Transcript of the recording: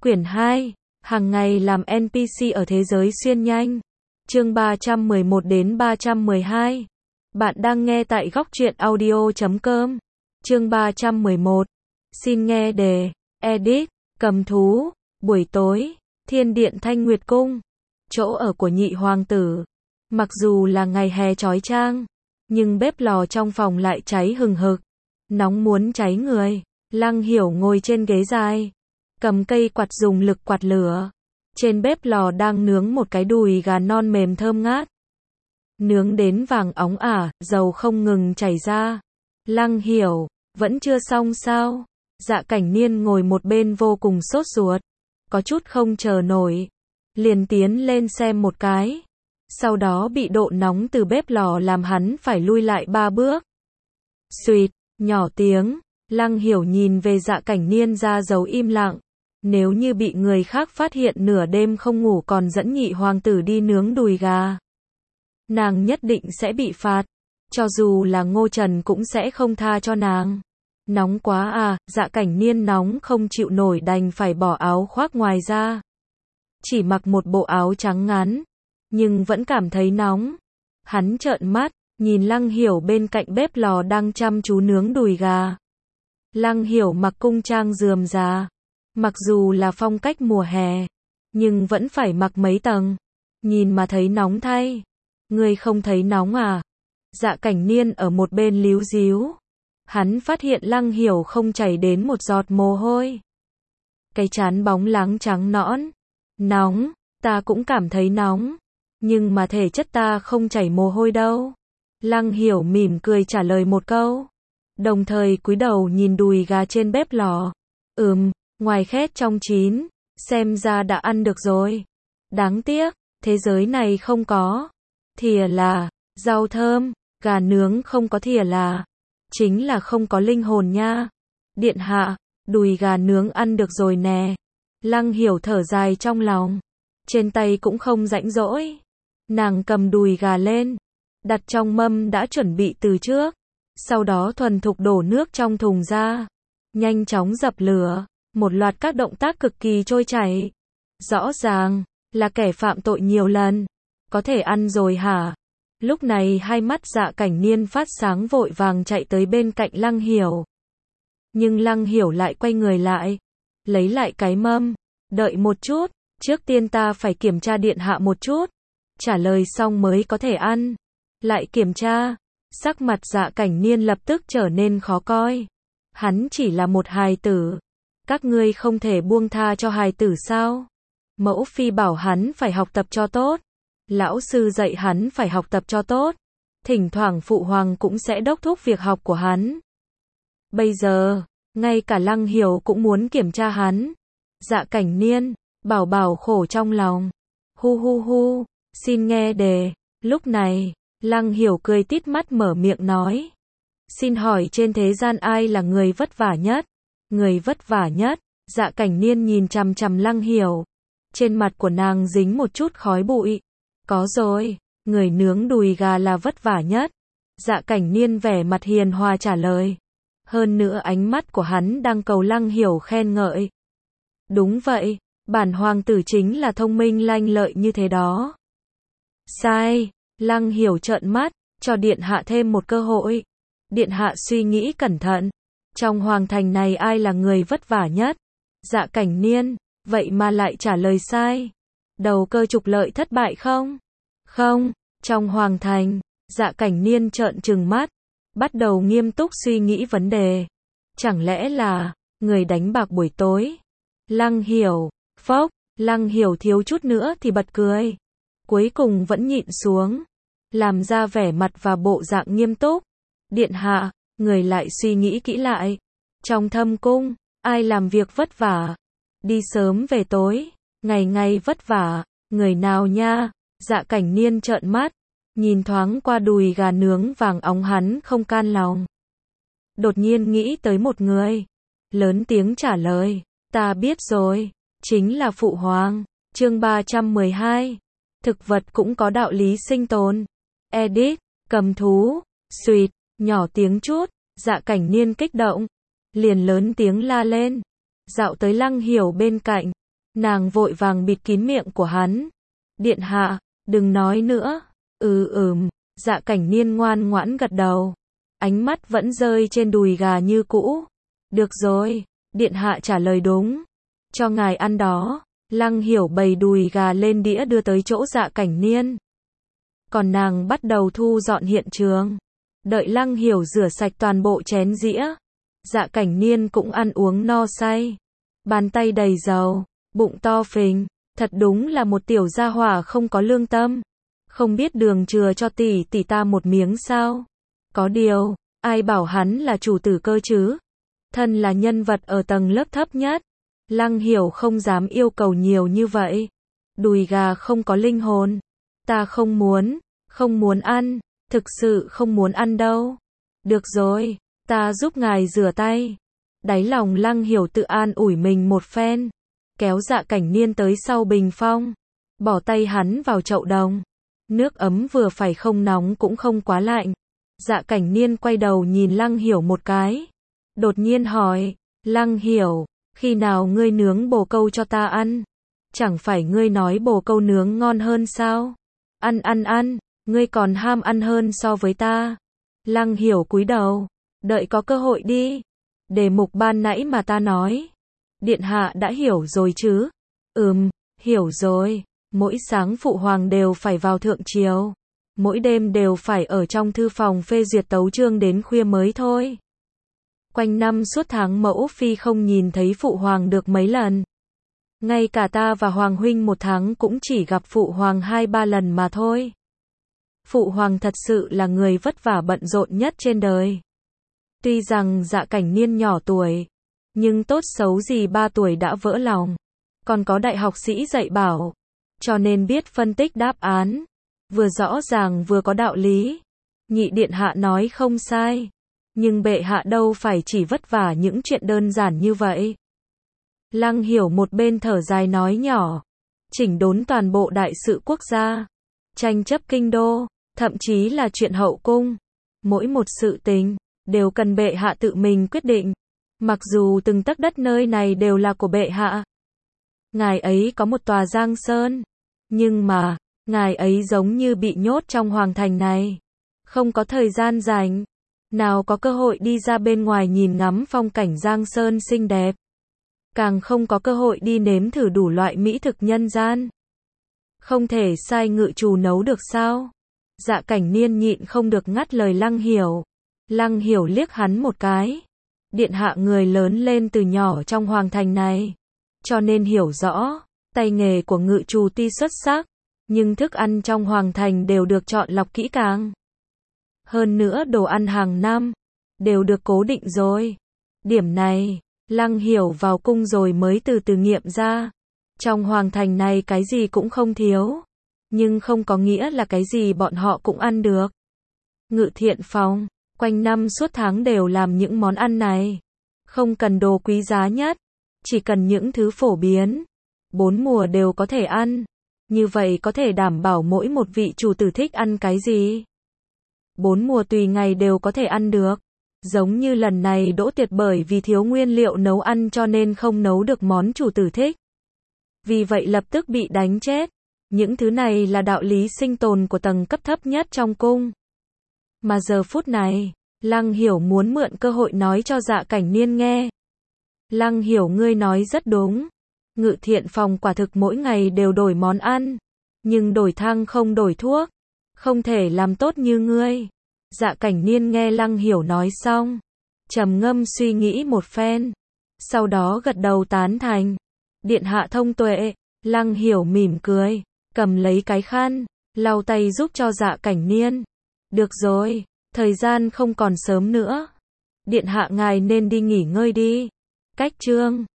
Quyển 2, hàng ngày làm NPC ở thế giới xuyên nhanh. Chương 311 đến 312. Bạn đang nghe tại góc truyện audio.com. Chương 311. Xin nghe đề. Edit. Cầm thú. Buổi tối. Thiên điện Thanh Nguyệt Cung. Chỗ ở của nhị hoàng tử. Mặc dù là ngày hè chói chang, nhưng bếp lò trong phòng lại cháy hừng hực. Nóng muốn cháy người. Lăng Hiểu ngồi trên ghế dài, cầm cây quạt dùng lực quạt lửa. Trên bếp lò đang nướng một cái đùi gà non mềm thơm ngát. Nướng đến vàng óng ả, dầu không ngừng chảy ra. Lăng Hiểu, vẫn chưa xong sao? Dạ Cảnh Niên ngồi một bên vô cùng sốt ruột, có chút không chờ nổi, liền tiến lên xem một cái. Sau đó bị độ nóng từ bếp lò làm hắn phải lui lại 3 bước. Xuỵt, nhỏ tiếng. Lăng Hiểu nhìn về Dạ Cảnh Niên ra dấu im lặng. Nếu như bị người khác phát hiện nửa đêm không ngủ còn dẫn nhị hoàng tử đi nướng đùi gà, nàng nhất định sẽ bị phạt. Cho dù là Ngô Trần cũng sẽ không tha cho nàng. Nóng quá à, Dạ Cảnh Niên nóng không chịu nổi đành phải bỏ áo khoác ngoài ra. Chỉ mặc một bộ áo trắng ngắn, nhưng vẫn cảm thấy nóng. Hắn trợn mắt, nhìn Lăng Hiểu bên cạnh bếp lò đang chăm chú nướng đùi gà. Lăng Hiểu mặc cung trang rườm rà. Mặc dù là phong cách mùa hè, nhưng vẫn phải mặc mấy tầng. Nhìn mà thấy nóng thay. Ngươi không thấy nóng à? Dạ Cảnh Niên ở một bên líu díu. Hắn phát hiện Lăng Hiểu không chảy đến một giọt mồ hôi. Cái trán bóng láng trắng nõn. Nóng, ta cũng cảm thấy nóng. Nhưng mà thể chất ta không chảy mồ hôi đâu. Lăng Hiểu mỉm cười trả lời một câu. Đồng thời cúi đầu nhìn đùi gà trên bếp lò. Ngoài khét trong chín, xem ra đã ăn được rồi. Đáng tiếc, thế giới này không có thìa là, rau thơm, gà nướng không có thìa là, chính là không có linh hồn nha. Điện hạ, đùi gà nướng ăn được rồi nè. Lăng Hiểu thở dài trong lòng. Trên tay cũng không rãnh rỗi. Nàng cầm đùi gà lên, đặt trong mâm đã chuẩn bị từ trước. Sau đó thuần thục đổ nước trong thùng ra. Nhanh chóng dập lửa. Một loạt các động tác cực kỳ trôi chảy. Rõ ràng là kẻ phạm tội nhiều lần. Có thể ăn rồi hả? Lúc này hai mắt Dạ Cảnh Niên phát sáng vội vàng chạy tới bên cạnh Lăng Hiểu. Nhưng Lăng Hiểu lại quay người lại, lấy lại cái mâm. Đợi một chút, trước tiên ta phải kiểm tra điện hạ một chút. Trả lời xong mới có thể ăn. Lại kiểm tra. Sắc mặt Dạ Cảnh Niên lập tức trở nên khó coi. Hắn chỉ là một hài tử. Các ngươi không thể buông tha cho hài tử sao? Mẫu phi bảo hắn phải học tập cho tốt. Lão sư dạy hắn phải học tập cho tốt. Thỉnh thoảng phụ hoàng cũng sẽ đốc thúc việc học của hắn. Bây giờ, ngay cả Lăng Hiểu cũng muốn kiểm tra hắn. Dạ Cảnh Niên, bảo khổ trong lòng. Hu, xin nghe đề. Lúc này, Lăng Hiểu cười tít mắt mở miệng nói. Xin hỏi trên thế gian ai là người vất vả nhất? Người vất vả nhất. Dạ Cảnh Niên nhìn chằm chằm Lăng Hiểu. Trên mặt của nàng dính một chút khói bụi. Có rồi, người nướng đùi gà là vất vả nhất. Dạ Cảnh Niên vẻ mặt hiền hòa trả lời. Hơn nữa ánh mắt của hắn đang cầu Lăng Hiểu khen ngợi. Đúng vậy, bản hoàng tử chính là thông minh lanh lợi như thế đó. Sai, Lăng Hiểu trợn mắt, cho điện hạ thêm một cơ hội. Điện hạ suy nghĩ cẩn thận. Trong hoàng thành này ai là người vất vả nhất? Dạ Cảnh Niên, vậy mà lại trả lời sai. Đầu cơ trục lợi thất bại không? Không, trong hoàng thành. Dạ Cảnh Niên trợn trừng mắt, bắt đầu nghiêm túc suy nghĩ vấn đề. Chẳng lẽ là người đánh bạc buổi tối? Lăng Hiểu, phốc, Lăng Hiểu thiếu chút nữa thì bật cười. Cuối cùng vẫn nhịn xuống, làm ra vẻ mặt và bộ dạng nghiêm túc. Điện hạ, người lại suy nghĩ kỹ lại. Trong thâm cung, ai làm việc vất vả? Đi sớm về tối, ngày ngày vất vả, người nào nha? Dạ Cảnh Niên trợn mắt, nhìn thoáng qua đùi gà nướng vàng óng hắn không can lòng. Đột nhiên nghĩ tới một người. Lớn tiếng trả lời, ta biết rồi, chính là phụ hoàng. Chương 312. Thực vật cũng có đạo lý sinh tồn. Edit. Cầm thú. Xuỵt, nhỏ tiếng chút. Dạ Cảnh Niên kích động, liền lớn tiếng la lên. Dạo tới Lăng Hiểu bên cạnh, Nàng vội vàng bịt kín miệng của hắn. Điện hạ, đừng nói nữa. Dạ Cảnh Niên ngoan ngoãn gật đầu. Ánh mắt vẫn rơi trên đùi gà như cũ. Được rồi, điện hạ trả lời đúng. Cho ngài ăn đó. Lăng Hiểu bày đùi gà lên đĩa đưa tới chỗ Dạ Cảnh Niên. Còn nàng bắt đầu thu dọn hiện trường. Đợi Lăng Hiểu rửa sạch toàn bộ chén dĩa. Dạ Cảnh Niên cũng ăn uống no say. Bàn tay đầy dầu, bụng to phình. Thật đúng là một tiểu gia hỏa không có lương tâm. Không biết đường chừa cho tỷ tỷ ta một miếng sao? Có điều, ai bảo hắn là chủ tử cơ chứ? Thân là nhân vật ở tầng lớp thấp nhất. Lăng Hiểu không dám yêu cầu nhiều như vậy. Đùi gà không có linh hồn. Ta không muốn ăn, thực sự không muốn ăn đâu. Được rồi, ta giúp ngài rửa tay. Đáy lòng Lăng Hiểu tự an ủi mình một phen. Kéo Dạ Cảnh Niên tới sau bình phong. Bỏ tay hắn vào chậu đồng. Nước ấm vừa phải, không nóng cũng không quá lạnh. Dạ Cảnh Niên quay đầu nhìn Lăng Hiểu một cái. Đột nhiên hỏi, Lăng Hiểu, khi nào ngươi nướng bồ câu cho ta ăn? Chẳng phải ngươi nói bồ câu nướng ngon hơn sao? Ăn, ngươi còn ham ăn hơn so với ta. Lăng Hiểu cúi đầu, đợi có cơ hội đi. Đề mục ban nãy mà ta nói. Điện hạ đã hiểu rồi chứ? Hiểu rồi. Mỗi sáng phụ hoàng đều phải vào thượng triều. Mỗi đêm đều phải ở trong thư phòng phê duyệt tấu chương đến khuya mới thôi. Quanh năm suốt tháng mẫu phi không nhìn thấy phụ hoàng được mấy lần. Ngay cả ta và hoàng huynh một tháng cũng chỉ gặp phụ hoàng 2-3 lần mà thôi. Phụ hoàng thật sự là người vất vả bận rộn nhất trên đời. Tuy rằng Dạ Cảnh Niên nhỏ tuổi, nhưng tốt xấu gì 3 tuổi đã vỡ lòng. Còn có đại học sĩ dạy bảo, cho nên biết phân tích đáp án. Vừa rõ ràng vừa có đạo lý. Nhị điện hạ nói không sai. Nhưng bệ hạ đâu phải chỉ vất vả những chuyện đơn giản như vậy. Lăng Hiểu một bên thở dài nói nhỏ. Chỉnh đốn toàn bộ đại sự quốc gia. Tranh chấp kinh đô. Thậm chí là chuyện hậu cung. Mỗi một sự tình đều cần bệ hạ tự mình quyết định. Mặc dù từng tấc đất nơi này đều là của bệ hạ. Ngài ấy có một tòa Giang Sơn. Nhưng mà, ngài ấy giống như bị nhốt trong hoàng thành này. Không có thời gian rảnh. Nào có cơ hội đi ra bên ngoài nhìn ngắm phong cảnh Giang Sơn xinh đẹp. Càng không có cơ hội đi nếm thử đủ loại mỹ thực nhân gian. Không thể sai ngự trù nấu được sao? Dạ Cảnh Niên nhịn không được ngắt lời Lăng Hiểu. Lăng Hiểu liếc hắn một cái. Điện hạ người lớn lên từ nhỏ trong hoàng thành này. Cho nên hiểu rõ, tay nghề của ngự trù tuy xuất sắc, nhưng thức ăn trong hoàng thành đều được chọn lọc kỹ càng. Hơn nữa đồ ăn hàng năm đều được cố định rồi. Điểm này, Lăng Hiểu vào cung rồi mới từ từ nghiệm ra. Trong hoàng thành này cái gì cũng không thiếu, nhưng không có nghĩa là cái gì bọn họ cũng ăn được. Ngự thiện phòng, quanh năm suốt tháng đều làm những món ăn này. Không cần đồ quý giá nhất, chỉ cần những thứ phổ biến. 4 mùa đều có thể ăn. Như vậy có thể đảm bảo mỗi một vị chủ tử thích ăn cái gì. 4 mùa tùy ngày đều có thể ăn được. Giống như lần này Đỗ Tiệt bởi vì thiếu nguyên liệu nấu ăn cho nên không nấu được món chủ tử thích. Vì vậy lập tức bị đánh chết. Những thứ này là đạo lý sinh tồn của tầng cấp thấp nhất trong cung. Mà giờ phút này, Lăng Hiểu muốn mượn cơ hội nói cho Dạ Cảnh Niên nghe. Lăng Hiểu, ngươi nói rất đúng. Ngự thiện phòng quả thực mỗi ngày đều đổi món ăn. Nhưng đổi thang không đổi thuốc. Không thể làm tốt như ngươi. Dạ Cảnh Niên nghe Lăng Hiểu nói xong, trầm ngâm suy nghĩ một phen. Sau đó gật đầu tán thành. Điện hạ thông tuệ. Lăng Hiểu mỉm cười, cầm lấy cái khăn, lau tay giúp cho Dạ Cảnh Niên. Được rồi, thời gian không còn sớm nữa. Điện hạ ngài nên đi nghỉ ngơi đi. Cách chương